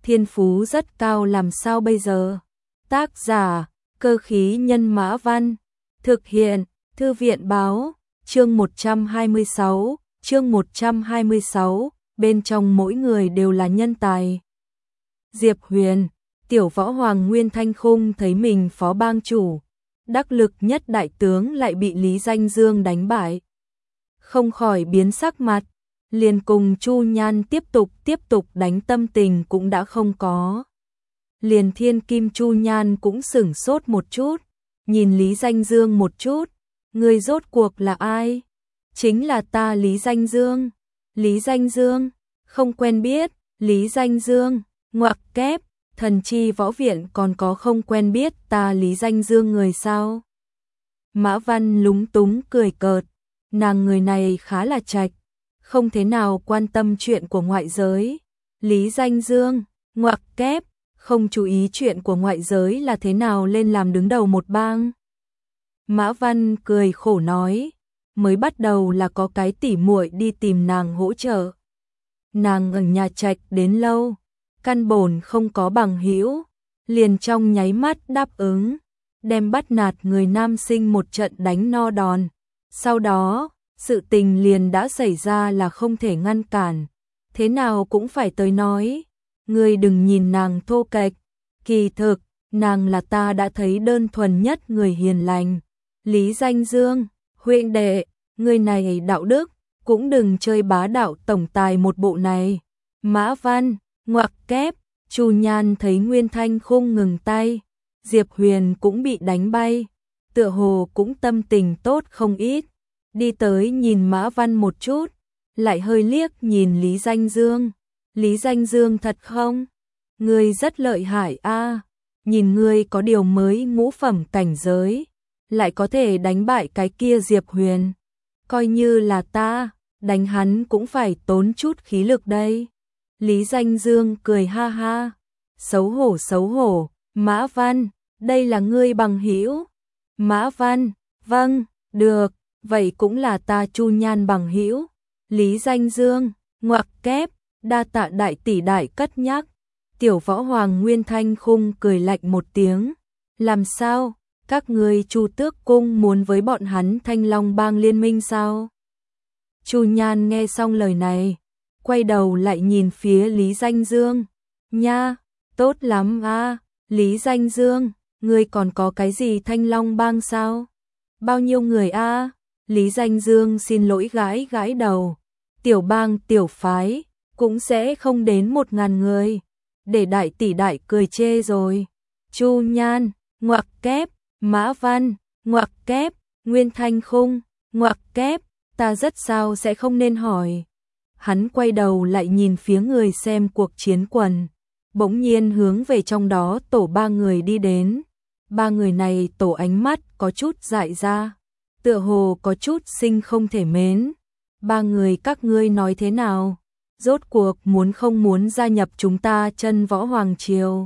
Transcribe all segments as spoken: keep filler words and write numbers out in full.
thiên phú rất cao làm sao bây giờ? Tác giả, Cơ khí nhân Mã Văn. Thực hiện, Thư viện báo, chương một trăm hai mươi sáu, chương một trăm hai mươi sáu, bên trong mỗi người đều là nhân tài. Diệp Huyền, tiểu võ hoàng Nguyên Thanh Khung thấy mình phó bang chủ, đắc lực nhất đại tướng lại bị Lý Danh Dương đánh bại. Không khỏi biến sắc mặt, liền cùng Chu Nhan tiếp tục tiếp tục đánh tâm tình cũng đã không có. Liền thiên kim Chu Nhan cũng sửng sốt một chút, nhìn Lý Danh Dương một chút, người rốt cuộc là ai? Chính là ta Lý Danh Dương. Lý Danh Dương, không quen biết, Lý Danh Dương, ngoặc kép, thần chi võ viện còn có không quen biết ta Lý Danh Dương người sao? Mã Văn lúng túng cười cợt, nàng người này khá là trạch, không thế nào quan tâm chuyện của ngoại giới. Lý Danh Dương, ngoặc kép, không chú ý chuyện của ngoại giới là thế nào lên làm đứng đầu một bang. Mã Văn cười khổ nói, mới bắt đầu là có cái tỉ muội đi tìm nàng hỗ trợ. Nàng ở nhà trạch đến lâu, căn bổn không có bằng hữu, liền trong nháy mắt đáp ứng, đem bắt nạt người nam sinh một trận đánh no đòn. Sau đó, sự tình liền đã xảy ra là không thể ngăn cản, thế nào cũng phải tới nói. Ngươi đừng nhìn nàng thô kệch, kỳ thực, nàng là ta đã thấy đơn thuần nhất người hiền lành. Lý Danh Dương, huynh đệ, người này đạo đức, cũng đừng chơi bá đạo tổng tài một bộ này. Mã Văn, ngoặc kép, Chu Nhan thấy Nguyên Thanh Khung ngừng tay, Diệp Huyền cũng bị đánh bay, tựa hồ cũng tâm tình tốt không ít, đi tới nhìn Mã Văn một chút, lại hơi liếc nhìn Lý Danh Dương. Lý Danh Dương thật không? Ngươi rất lợi hại a, nhìn ngươi có điều mới ngũ phẩm cảnh giới, lại có thể đánh bại cái kia Diệp Huyền. Coi như là ta, đánh hắn cũng phải tốn chút khí lực đây. Lý Danh Dương cười ha ha, xấu hổ xấu hổ, Mã Văn, đây là ngươi bằng hữu. Mã Văn, vâng, được, vậy cũng là ta Chu Nhan bằng hữu. Lý Danh Dương, ngoặc kép, đa tạ đại tỷ đại cất nhắc. Tiểu võ hoàng Nguyên Thanh Khung cười lạnh một tiếng, làm sao, các ngươi Chu Tước Cung muốn với bọn hắn Thanh Long bang liên minh sao? Chu Nhan nghe xong lời này, quay đầu lại nhìn phía Lý Danh Dương, nha, tốt lắm a, Lý Danh Dương, ngươi còn có cái gì Thanh Long bang sao? Bao nhiêu người a? Lý Danh Dương xin lỗi gãi gãi đầu, tiểu bang tiểu phái cũng sẽ không đến một ngàn người, để đại tỷ đại cười chê rồi. Chu Nhan, ngoặc kép, Mã Văn, ngoặc kép, Nguyên Thanh Khung, ngoặc kép, ta rất sao sẽ không nên hỏi. Hắn quay đầu lại nhìn phía người xem cuộc chiến quần, bỗng nhiên hướng về trong đó tổ ba người đi đến. Ba người này tổ ánh mắt có chút dại ra, tựa hồ có chút sinh không thể mến. Ba người các ngươi nói thế nào? Rốt cuộc muốn không muốn gia nhập chúng ta Chân Võ Hoàng Triều?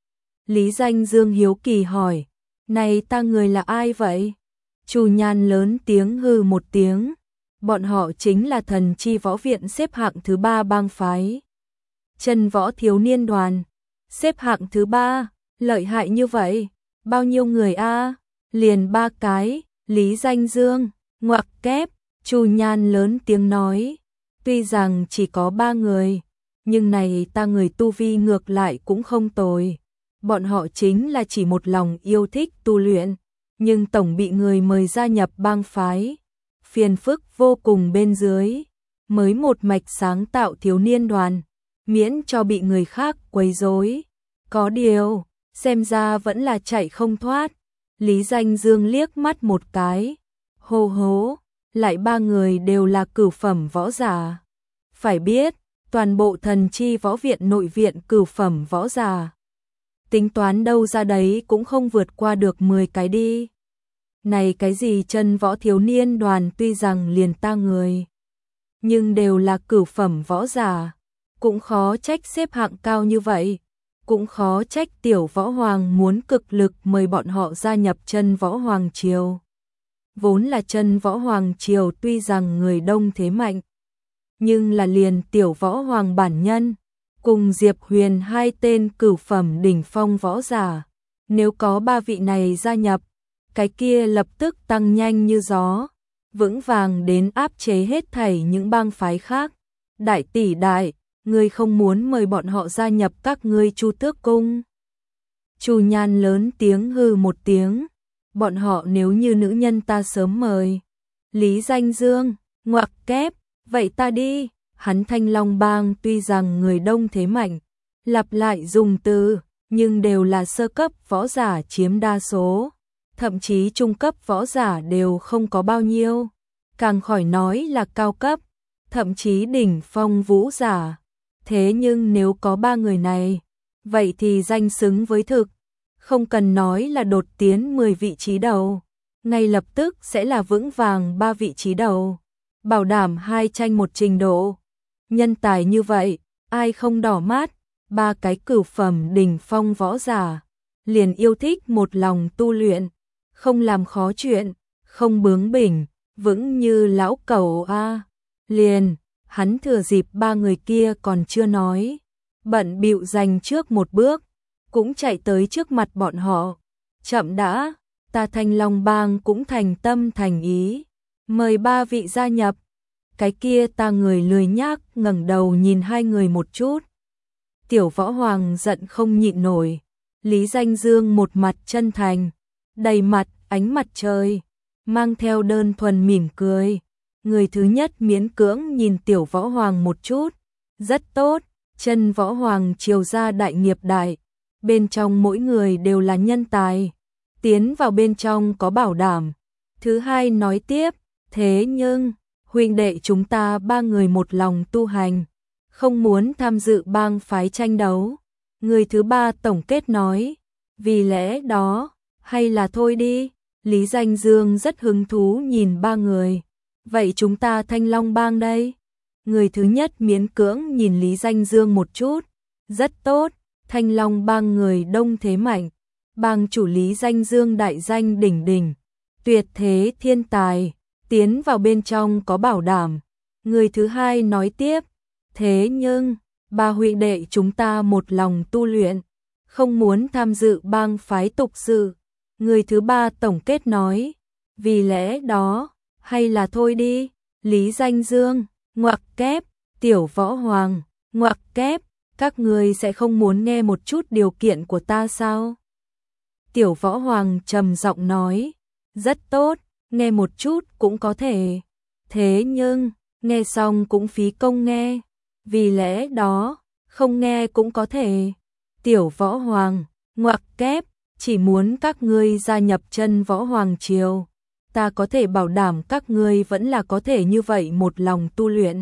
Lý Danh Dương hiếu kỳ hỏi, này ta người là ai vậy? Chu Nhan lớn tiếng hừ một tiếng, bọn họ chính là thần chi võ viện xếp hạng thứ ba bang phái. Chân Võ Thiếu Niên Đoàn, xếp hạng thứ ba, lợi hại như vậy, bao nhiêu người a? Liền ba cái. Lý Danh Dương, ngoặc kép, Chu Nhan lớn tiếng nói, tuy rằng chỉ có ba người, nhưng này ta người tu vi ngược lại cũng không tồi. Bọn họ chính là chỉ một lòng yêu thích tu luyện, nhưng tổng bị người mời gia nhập bang phái, phiền phức vô cùng bên dưới, mới một mạch sáng tạo thiếu niên đoàn, miễn cho bị người khác quấy rối. Có điều, xem ra vẫn là chạy không thoát. Lý Danh Dương liếc mắt một cái, hô hố, lại ba người đều là cửu phẩm võ giả. Phải biết, toàn bộ thần chi võ viện nội viện cửu phẩm võ giả, tính toán đâu ra đấy cũng không vượt qua được mười cái đi. Này cái gì Chân Võ Thiếu Niên Đoàn tuy rằng liền ta người, nhưng đều là cửu phẩm võ giả, cũng khó trách xếp hạng cao như vậy. Cũng khó trách tiểu võ hoàng muốn cực lực mời bọn họ gia nhập Chân Võ Hoàng Triều. Vốn là Chân Võ Hoàng Triều tuy rằng người đông thế mạnh, nhưng là liền tiểu võ hoàng bản nhân cùng Diệp Huyền hai tên cửu phẩm đỉnh phong võ giả. Nếu có ba vị này gia nhập, cái kia lập tức tăng nhanh như gió, vững vàng đến áp chế hết thảy những bang phái khác. Đại tỷ đại, ngươi không muốn mời bọn họ gia nhập các ngươi Chu Tước Cung? Chu Nhan lớn tiếng hừ một tiếng, bọn họ nếu như nữ nhân ta sớm mời. Lý Danh Dương, ngoặc kép, vậy ta đi. Hắn Thanh Long Bang tuy rằng người đông thế mạnh, lặp lại dùng từ, nhưng đều là sơ cấp võ giả chiếm đa số, thậm chí trung cấp võ giả đều không có bao nhiêu, càng khỏi nói là cao cấp, thậm chí đỉnh phong vũ giả. Thế nhưng nếu có ba người này, vậy thì danh xứng với thực, không cần nói là đột tiến mười vị trí đầu, ngay lập tức sẽ là vững vàng ba vị trí đầu, bảo đảm hai tranh một trình độ. Nhân tài như vậy, ai không đỏ mắt, ba cái cửu phẩm đỉnh phong võ giả, liền yêu thích một lòng tu luyện, không làm khó chuyện, không bướng bỉnh, vững như lão cẩu a. Liền, hắn thừa dịp ba người kia còn chưa nói, bận bịu giành trước một bước, cũng chạy tới trước mặt bọn họ. Chậm đã, ta Thanh Long Bang cũng thành tâm thành ý, mời ba vị gia nhập. Cái kia ta người lười nhác ngẩng đầu nhìn hai người một chút. Tiểu Võ Hoàng giận không nhịn nổi. Lý Danh Dương một mặt chân thành, đầy mặt ánh mặt trời, mang theo đơn thuần mỉm cười. Người thứ nhất miễn cưỡng nhìn Tiểu Võ Hoàng một chút. Rất tốt, chân Võ Hoàng triều gia đại nghiệp đại. Bên trong mỗi người đều là nhân tài. Tiến vào bên trong có bảo đảm. Thứ hai nói tiếp, thế nhưng huynh đệ chúng ta ba người một lòng tu hành, không muốn tham dự bang phái tranh đấu. Người thứ ba tổng kết nói, vì lẽ đó, hay là thôi đi. Lý Danh Dương rất hứng thú nhìn ba người. Vậy chúng ta Thanh Long Bang đây? Người thứ nhất miễn cưỡng nhìn Lý Danh Dương một chút. Rất tốt, Thanh Long Bang người đông thế mạnh. Bang chủ Lý Danh Dương đại danh đỉnh đỉnh, tuyệt thế thiên tài. Tiến vào bên trong có bảo đảm. Người thứ hai nói tiếp, thế nhưng, ba huynh đệ chúng ta một lòng tu luyện, không muốn tham dự bang phái tục sự. Người thứ ba tổng kết nói, vì lẽ đó, hay là thôi đi. Lý Danh Dương, ngoặc kép, Tiểu Võ Hoàng, ngoặc kép, các người sẽ không muốn nghe một chút điều kiện của ta sao? Tiểu Võ Hoàng trầm giọng nói, rất tốt. Nghe một chút cũng có thể, thế nhưng, nghe xong cũng phí công nghe, vì lẽ đó, không nghe cũng có thể. Tiểu Võ Hoàng, ngoặc kép, chỉ muốn các ngươi gia nhập chân Võ Hoàng triều, ta có thể bảo đảm các ngươi vẫn là có thể như vậy một lòng tu luyện.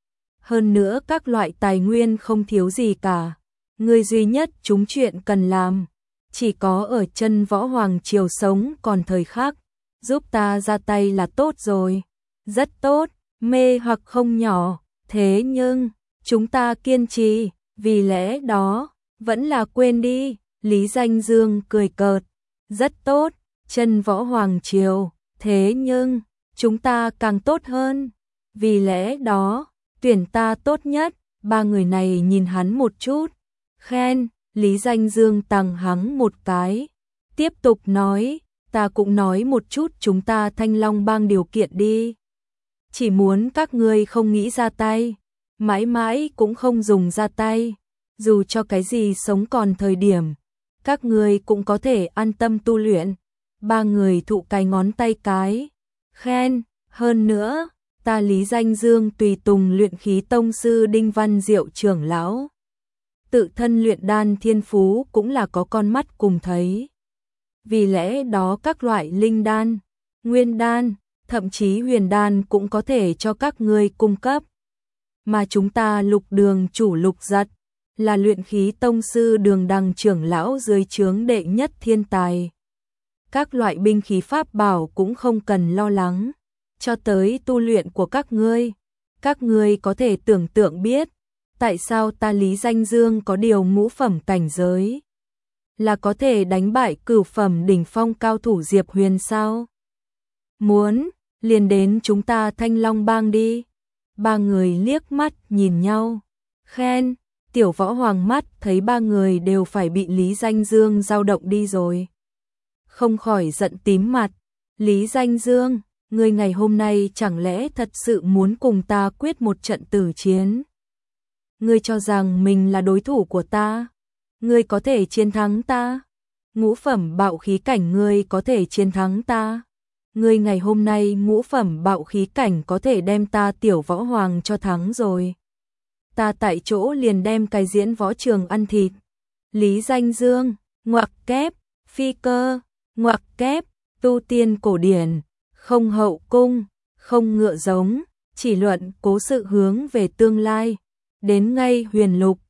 Hơn nữa các loại tài nguyên không thiếu gì cả, ngươi duy nhất chúng chuyện cần làm, chỉ có ở chân Võ Hoàng triều sống còn thời khắc. Giúp ta ra tay là tốt rồi. Rất tốt, mê hoặc không nhỏ, thế nhưng, chúng ta kiên trì, vì lẽ đó, vẫn là quên đi. Lý Danh Dương cười cợt. Rất tốt, chân Võ Hoàng triều, thế nhưng, chúng ta càng tốt hơn. Vì lẽ đó, tuyển ta tốt nhất. Ba người này nhìn hắn một chút, khen. Lý Danh Dương tằng hắng một cái, tiếp tục nói, ta cũng nói một chút chúng ta Thanh Long Bang điều kiện đi. Chỉ muốn các ngươi không nghĩ ra tay, mãi mãi cũng không dùng ra tay, dù cho cái gì sống còn thời điểm, các ngươi cũng có thể an tâm tu luyện. Ba người thụ cái ngón tay cái, khen. Hơn nữa, ta Lý Danh Dương tùy tùng luyện khí tông sư Đinh Văn Diệu trưởng lão, tự thân luyện đan thiên phú cũng là có con mắt cùng thấy. Vì lẽ đó các loại linh đan, nguyên đan, thậm chí huyền đan cũng có thể cho các ngươi cung cấp. Mà chúng ta Lục Đường chủ Lục Giật, là luyện khí tông sư Đường Đằng trưởng lão dưới trướng đệ nhất thiên tài. Các loại binh khí pháp bảo cũng không cần lo lắng, cho tới tu luyện của các ngươi. Các ngươi có thể tưởng tượng biết, tại sao ta Lý Danh Dương có điều ngũ phẩm cảnh giới, là có thể đánh bại cửu phẩm đỉnh phong cao thủ Diệp Huyền sao? Muốn, liền đến chúng ta Thanh Long Bang đi. Ba người liếc mắt nhìn nhau, khen. Tiểu Võ Hoàng mắt thấy ba người đều phải bị Lý Danh Dương dao động đi rồi. Không khỏi giận tím mặt. Lý Danh Dương, ngươi ngày hôm nay chẳng lẽ thật sự muốn cùng ta quyết một trận tử chiến? Ngươi cho rằng mình là đối thủ của ta? Ngươi có thể chiến thắng ta? Ngũ phẩm bạo khí cảnh ngươi có thể chiến thắng ta? Ngươi ngày hôm nay ngũ phẩm bạo khí cảnh có thể đem ta Tiểu Võ Hoàng cho thắng rồi. Ta tại chỗ liền đem cái diễn võ trường ăn thịt. Lý Danh Dương, ngoặc kép, phi cơ, ngoặc kép, tu tiên cổ điển, không hậu cung, không ngựa giống, chỉ luận cố sự hướng về tương lai. Đến ngay huyền lục,